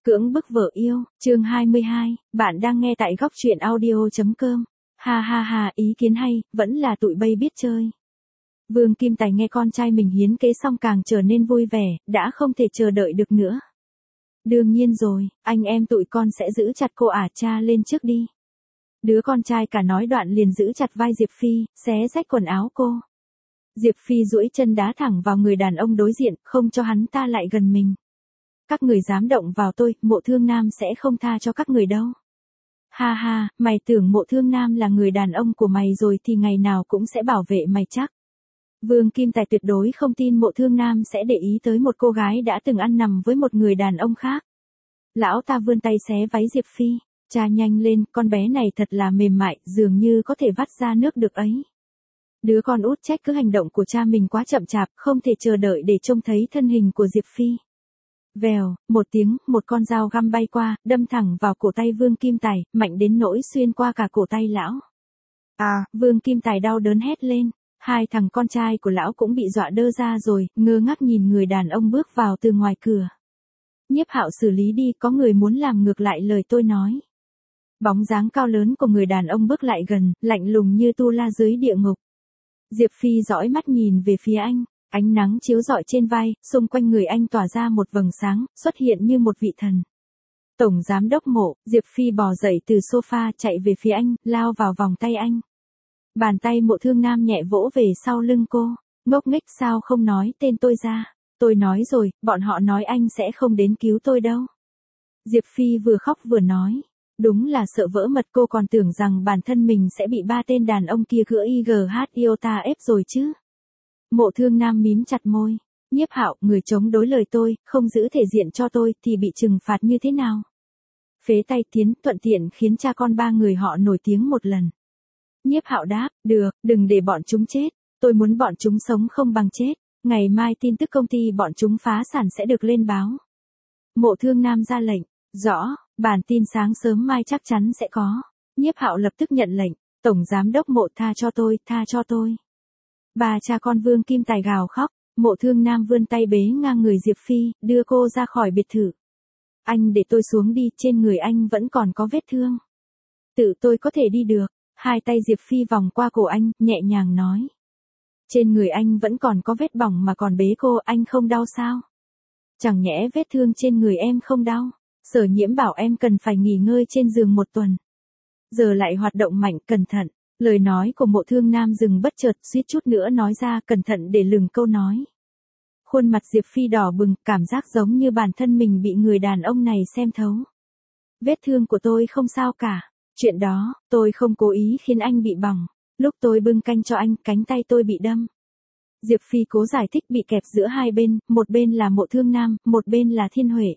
Cưỡng bức vợ yêu, chương 22, bạn đang nghe tại góc truyện audio.com. Ha ha ha, ý kiến hay, vẫn là tụi bay biết chơi. Vương Kim Tài nghe con trai mình hiến kế xong càng trở nên vui vẻ, đã không thể chờ đợi được nữa. Đương nhiên rồi, anh em tụi con sẽ giữ chặt cô cha lên trước đi. Đứa con trai cả nói đoạn liền giữ chặt vai Diệp Phi, xé rách quần áo cô. Diệp Phi duỗi chân đá thẳng vào người đàn ông đối diện, không cho hắn ta lại gần mình. Các người dám động vào tôi, Mộ Thương Nam sẽ không tha cho các người đâu. Ha ha, mày tưởng Mộ Thương Nam là người đàn ông của mày rồi thì ngày nào cũng sẽ bảo vệ mày chắc. Vương Kim Tài tuyệt đối không tin Mộ Thương Nam sẽ để ý tới một cô gái đã từng ăn nằm với một người đàn ông khác. Lão ta vươn tay xé váy Diệp Phi, cha nhanh lên, con bé này thật là mềm mại, dường như có thể vắt ra nước được ấy. Đứa con út trách cứ hành động của cha mình quá chậm chạp, không thể chờ đợi để trông thấy thân hình của Diệp Phi. Vèo, một tiếng, một con dao găm bay qua, đâm thẳng vào cổ tay Vương Kim Tài, mạnh đến nỗi xuyên qua cả cổ tay lão. Vương Kim Tài đau đớn hét lên, hai thằng con trai của lão cũng bị dọa đơ ra rồi, ngơ ngác nhìn người đàn ông bước vào từ ngoài cửa. Nhiếp Hạo xử lý đi, có người muốn làm ngược lại lời tôi nói. Bóng dáng cao lớn của người đàn ông bước lại gần, lạnh lùng như tu la dưới địa ngục. Diệp Phi dõi mắt nhìn về phía anh. Ánh nắng chiếu rọi trên vai, xung quanh người anh tỏa ra một vầng sáng, xuất hiện như một vị thần. Tổng giám đốc Mộ, Diệp Phi bò dậy từ sofa chạy về phía anh, lao vào vòng tay anh. Bàn tay Mộ Thương Nam nhẹ vỗ về sau lưng cô, ngốc nghếch sao không nói tên tôi ra. Tôi nói rồi, bọn họ nói anh sẽ không đến cứu tôi đâu. Diệp Phi vừa khóc vừa nói. Đúng là sợ vỡ mật, cô còn tưởng rằng bản thân mình sẽ bị ba tên đàn ông kia gỡ IGH ép rồi chứ. Mộ Thương Nam mím chặt môi. Nhiếp Hạo, người chống đối lời tôi, không giữ thể diện cho tôi thì bị trừng phạt như thế nào? Phế tay tiến, thuận tiện khiến cha con ba người họ nổi tiếng một lần. Nhiếp Hạo đáp, được, đừng để bọn chúng chết. Tôi muốn bọn chúng sống không bằng chết. Ngày mai tin tức công ty bọn chúng phá sản sẽ được lên báo. Mộ Thương Nam ra lệnh. Rõ, bản tin sáng sớm mai chắc chắn sẽ có. Nhiếp Hạo lập tức nhận lệnh. Tổng giám đốc Mộ, tha cho tôi, tha cho tôi. Bà cha con Vương Kim Tài gào khóc, Mộ Thương Nam vươn tay bế ngang người Diệp Phi, đưa cô ra khỏi biệt thự. Anh để tôi xuống đi, trên người anh vẫn còn có vết thương. Tự tôi có thể đi được, hai tay Diệp Phi vòng qua cổ anh, nhẹ nhàng nói. Trên người anh vẫn còn có vết bỏng mà còn bế cô, anh không đau sao? Chẳng nhẽ vết thương trên người em không đau, Sở Nhiễm bảo em cần phải nghỉ ngơi trên giường 1 tuần. Giờ lại hoạt động mạnh, cẩn thận. Lời nói của Mộ Thương Nam dừng bất chợt, suýt chút nữa nói ra, cẩn thận để lừng câu nói. Khuôn mặt Diệp Phi đỏ bừng, cảm giác giống như bản thân mình bị người đàn ông này xem thấu. Vết thương của tôi không sao cả. Chuyện đó, tôi không cố ý khiến anh bị bỏng. Lúc tôi bưng canh cho anh, cánh tay tôi bị đâm. Diệp Phi cố giải thích bị kẹp giữa hai bên, một bên là Mộ Thương Nam, một bên là Thiên Huệ.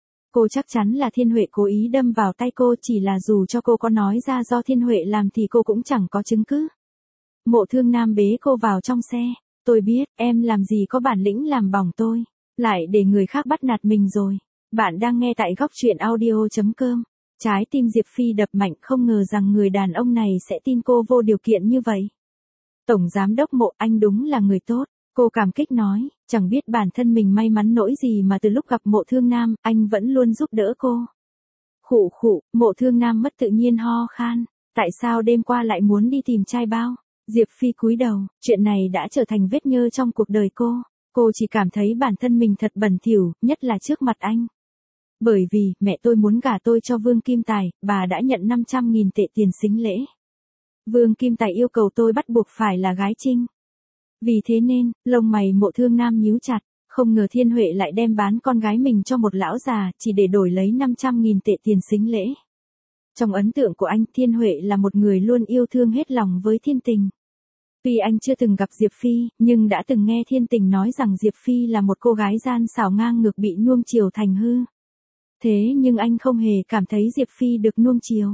Cô chắc chắn là Thiên Huệ cố ý đâm vào tay cô, chỉ là dù cho cô có nói ra do Thiên Huệ làm thì cô cũng chẳng có chứng cứ. Mộ Thương Nam bế cô vào trong xe. Tôi biết, em làm gì có bản lĩnh làm bỏng tôi. Lại để người khác bắt nạt mình rồi. Bạn đang nghe tại góc truyện audio.com. Trái tim Diệp Phi đập mạnh, không ngờ rằng người đàn ông này sẽ tin cô vô điều kiện như vậy. Tổng giám đốc Mộ, anh đúng là người tốt. Cô cảm kích nói, chẳng biết bản thân mình may mắn nỗi gì mà từ lúc gặp Mộ Thương Nam, anh vẫn luôn giúp đỡ cô. Khụ khụ, Mộ Thương Nam mất tự nhiên ho khan. Tại sao đêm qua lại muốn đi tìm trai bao? Diệp Phi cúi đầu, chuyện này đã trở thành vết nhơ trong cuộc đời cô. Cô chỉ cảm thấy bản thân mình thật bẩn thỉu, nhất là trước mặt anh. Bởi vì, mẹ tôi muốn gả tôi cho Vương Kim Tài, bà đã nhận 500.000 tệ tiền sính lễ. Vương Kim Tài yêu cầu tôi bắt buộc phải là gái trinh. Vì thế nên, lông mày Mộ Thương Nam nhíu chặt, không ngờ Thiên Huệ lại đem bán con gái mình cho một lão già, chỉ để đổi lấy 500.000 tệ tiền sính lễ. Trong ấn tượng của anh, Thiên Huệ là một người luôn yêu thương hết lòng với Thiên Tình. Tuy anh chưa từng gặp Diệp Phi, nhưng đã từng nghe Thiên Tình nói rằng Diệp Phi là một cô gái gian xảo ngang ngược bị nuông chiều thành hư. Thế nhưng anh không hề cảm thấy Diệp Phi được nuông chiều.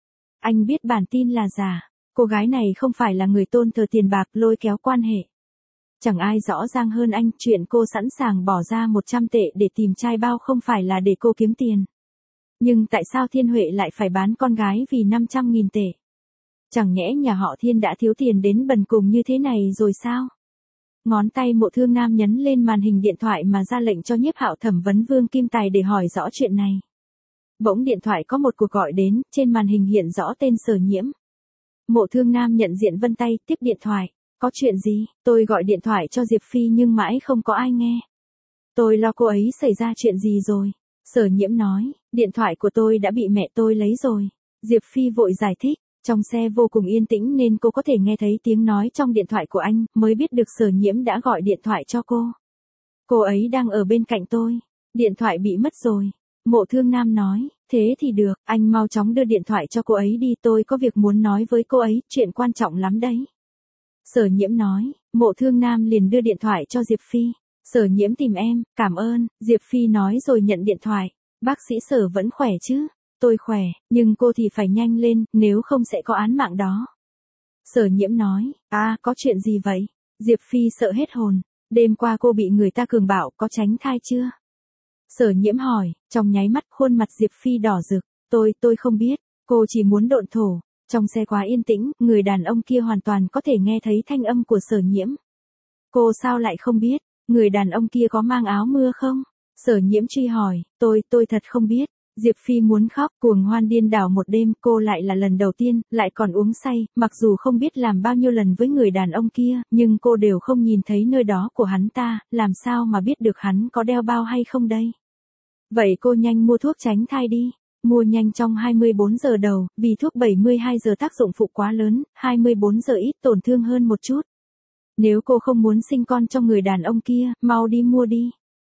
Anh biết bản tin là giả, cô gái này không phải là người tôn thờ tiền bạc lôi kéo quan hệ. Chẳng ai rõ ràng hơn anh, chuyện cô sẵn sàng bỏ ra 100 tệ để tìm trai bao không phải là để cô kiếm tiền. Nhưng tại sao Thiên Huệ lại phải bán con gái vì 500.000 tệ? Chẳng nhẽ nhà họ Thiên đã thiếu tiền đến bần cùng như thế này rồi sao? Ngón tay Mộ Thương Nam nhấn lên màn hình điện thoại mà ra lệnh cho Nhiếp Hạo thẩm vấn Vương Kim Tài để hỏi rõ chuyện này. Bỗng điện thoại có một cuộc gọi đến, trên màn hình hiện rõ tên Sở Nhiễm. Mộ Thương Nam nhận diện vân tay, tiếp điện thoại. Có chuyện gì? Tôi gọi điện thoại cho Diệp Phi nhưng mãi không có ai nghe. Tôi lo cô ấy xảy ra chuyện gì rồi. Sở Nhiễm nói, điện thoại của tôi đã bị mẹ tôi lấy rồi. Diệp Phi vội giải thích, trong xe vô cùng yên tĩnh nên cô có thể nghe thấy tiếng nói trong điện thoại của anh, mới biết được Sở Nhiễm đã gọi điện thoại cho cô. Cô ấy đang ở bên cạnh tôi. Điện thoại bị mất rồi. Mộ Thương Nam nói, thế thì được, anh mau chóng đưa điện thoại cho cô ấy đi, tôi có việc muốn nói với cô ấy, chuyện quan trọng lắm đấy. Sở Nhiễm nói, Mộ Thương Nam liền đưa điện thoại cho Diệp Phi. Sở Nhiễm tìm em, cảm ơn, Diệp Phi nói rồi nhận điện thoại. Bác sĩ Sở vẫn khỏe chứ? Tôi khỏe, nhưng cô thì phải nhanh lên, nếu không sẽ có án mạng đó. Sở Nhiễm nói, có chuyện gì vậy? Diệp Phi sợ hết hồn, đêm qua cô bị người ta cường bạo, có tránh thai chưa? Sở Nhiễm hỏi, trong nháy mắt khuôn mặt Diệp Phi đỏ rực, tôi không biết, cô chỉ muốn độn thổ. Trong xe quá yên tĩnh, người đàn ông kia hoàn toàn có thể nghe thấy thanh âm của Sở Nhiễm. Cô sao lại không biết, người đàn ông kia có mang áo mưa không? Sở Nhiễm truy hỏi, tôi thật không biết. Diệp Phi muốn khóc, cuồng hoan điên đảo một đêm, cô lại là lần đầu tiên, lại còn uống say, mặc dù không biết làm bao nhiêu lần với người đàn ông kia, nhưng cô đều không nhìn thấy nơi đó của hắn ta, làm sao mà biết được hắn có đeo bao hay không đây? Vậy cô nhanh mua thuốc tránh thai đi, mua nhanh trong 24 giờ đầu, vì thuốc 72 giờ tác dụng phụ quá lớn, 24 giờ ít tổn thương hơn một chút. Nếu cô không muốn sinh con cho người đàn ông kia, mau đi mua đi.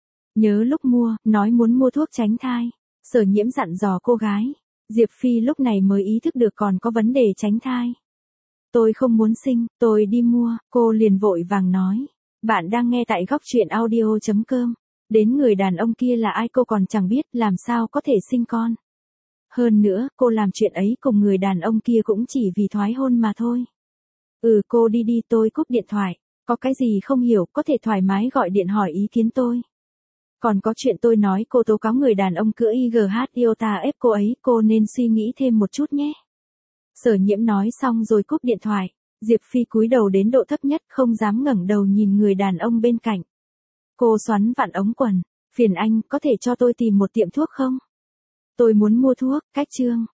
Nhớ lúc mua, nói muốn mua thuốc tránh thai. Sở Nhiễm dặn dò cô gái. Diệp Phi lúc này mới ý thức được còn có vấn đề tránh thai. Tôi không muốn sinh, tôi đi mua, cô liền vội vàng nói. Bạn đang nghe tại góc truyện audio.com. Đến người đàn ông kia là ai cô còn chẳng biết, làm sao có thể sinh con. Hơn nữa, cô làm chuyện ấy cùng người đàn ông kia cũng chỉ vì thoái hôn mà thôi. Cô đi đi, tôi cúp điện thoại. Có cái gì không hiểu, có thể thoải mái gọi điện hỏi ý kiến tôi. Còn có chuyện tôi nói cô tố cáo người đàn ông cưỡi IGH Iota ép cô ấy, cô nên suy nghĩ thêm một chút nhé. Sở Nhiễm nói xong rồi cúp điện thoại. Diệp Phi cúi đầu đến độ thấp nhất, không dám ngẩng đầu nhìn người đàn ông bên cạnh. Cô xoắn vặn ống quần. Phiền anh, có thể cho tôi tìm một tiệm thuốc không? Tôi muốn mua thuốc, cách chương.